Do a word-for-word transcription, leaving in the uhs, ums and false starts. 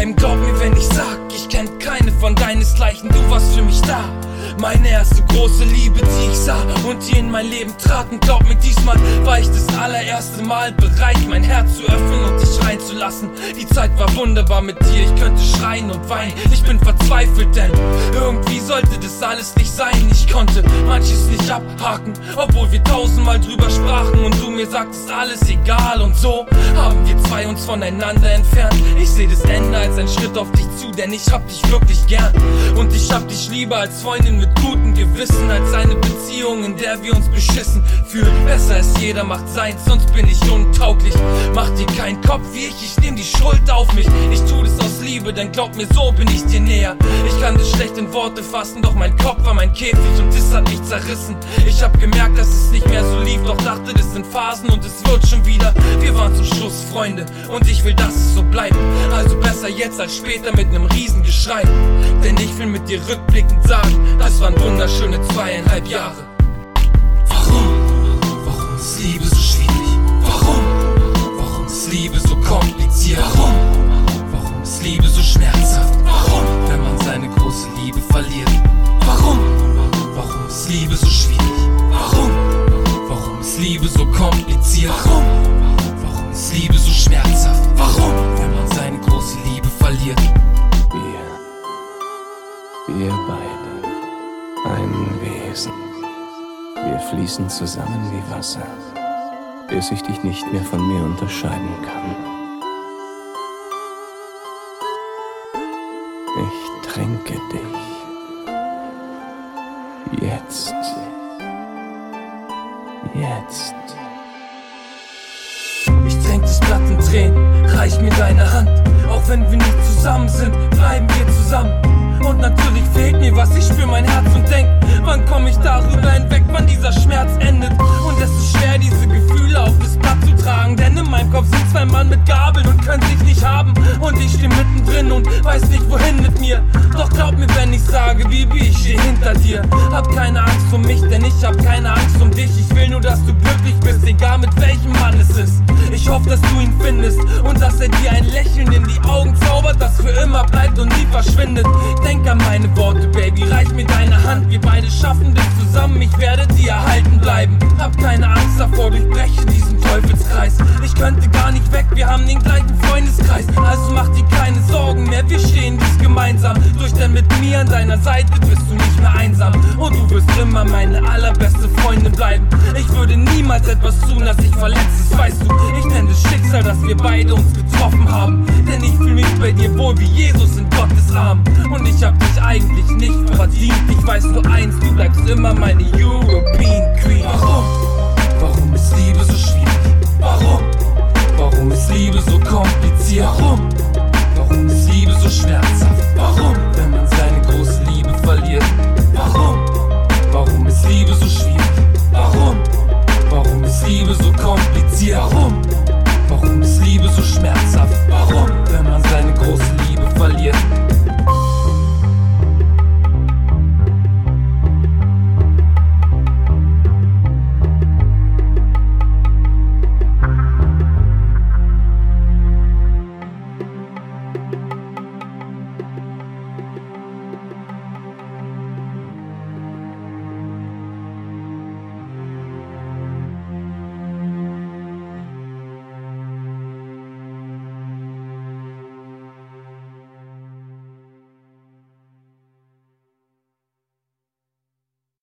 bleiben. Glaub mir, wenn ich sag, ich kenn keine von deinesgleichen. Du warst für mich da, meine erste große Liebe, die ich sah und die in mein Leben trat. Und glaub mir, diesmal war ich das allererste Mal bereit, mein Herz zu öffnen und dich reinzulassen. Die Zeit war wunderbar mit dir, ich könnte schreien und weinen. Ich bin verzweifelt, denn irgendwie sollte das alles nicht sein. Ich konnte manches nicht abhaken, obwohl wir tausendmal drüber sprachen und du mir sagtest, alles egal. Und so haben wir zwei uns voneinander entfernt. Ich seh das Ende als ein Schritt auf dich zu, denn ich hab dich wirklich gern. Und ich hab dich lieber als Freundin mit gutem Gewissen, als eine Beziehung, in der wir uns beschissen fühlen. Besser ist, jeder macht seins, sonst bin ich untauglich. Mach dir keinen Kopf wie ich, ich nehm die Schuld auf mich. Ich tu das aus Liebe, denn glaub mir, so bin ich dir näher. Ich kann das schlecht in Worte fassen, doch mein Kopf war mein Käfig und das hat mich zerrissen. Ich hab gemerkt, dass es nicht mehr so lief, doch dachte, das sind Phasen und es wird schon wieder. Wir waren zum Schluss Freunde und ich will, dass es so bleibt. Also besser jetzt als später mit nem Riesengeschrei. Denn ich will mit dir rückblickend sagen, das waren wunderschöne zweieinhalb Jahre. Warum? Warum ist Liebe so schwierig? Warum? Warum ist Liebe so kompliziert? Warum? Warum ist Liebe so schmerzhaft? Warum? Wenn man seine große Liebe verliert. Warum? Warum ist Liebe so schwierig? Warum? Warum ist Liebe so kompliziert? Warum? Warum ist Liebe so schmerzhaft? Warum? Wenn man seine große Liebe verliert. Wir, wir beide, ein Wesen. Wir fließen zusammen wie Wasser, bis ich dich nicht mehr von mir unterscheiden kann. Ich tränke dich. Jetzt. Jetzt. Ich tränk das Blatt in Tränen, reich mir deine Hand. Auch wenn wir nicht zusammen sind, bleiben wir zusammen. Und natürlich fehlt mir was, ich spür mein Herz und denk, wann komm ich darüber hinweg, wann dieser Schmerz endet. Und es ist schwer, diese Gefühle auf das Blatt zu tragen, denn in meinem Kopf sind zwei Mann mit Gabeln und können sich nicht haben. Und ich steh mittendrin und weiß nicht wohin mit mir. Doch glaub mir, wenn ich sage, Baby, ich steh hinter dir. Hab keine Angst um mich, denn ich hab keine Angst um dich. Ich will nur, dass du glücklich bist, egal mit welchem Mann es ist. Ich hoffe, dass du ihn findest und dass er dir ein Lächeln in die Augen zaubert, das für immer bleibt und nie verschwindet. Denk an meine Worte, Baby, reich mir deine Hand. Wir beide schaffen das zusammen, ich werde dir erhalten bleiben. Hab keine Angst davor, durchbreche diesen Teufelskreis. Ich könnte gar nicht weg, wir haben den gleichen Freundeskreis. Also mach dir keine Sorgen mehr, wir stehen dies gemeinsam durch, denn mit mir an deiner Seite bist du nicht mehr einsam. Und du wirst immer meine allerbeste Freundin bleiben. Ich würde niemals etwas tun, das dich verletzt, das weißt du. Ich nenne es Schicksal, dass wir beide uns getroffen haben. Denn ich fühle mich bei dir wohl wie Jesus in Gottes Arm. Und ich hab dich eigentlich nicht verdient. Ich weiß nur eins, du bleibst immer meine European Queen. Warum? Warum ist Liebe so schwierig? Warum? Warum ist Liebe so kompliziert? Warum? Warum ist Liebe so schmerzhaft? Warum?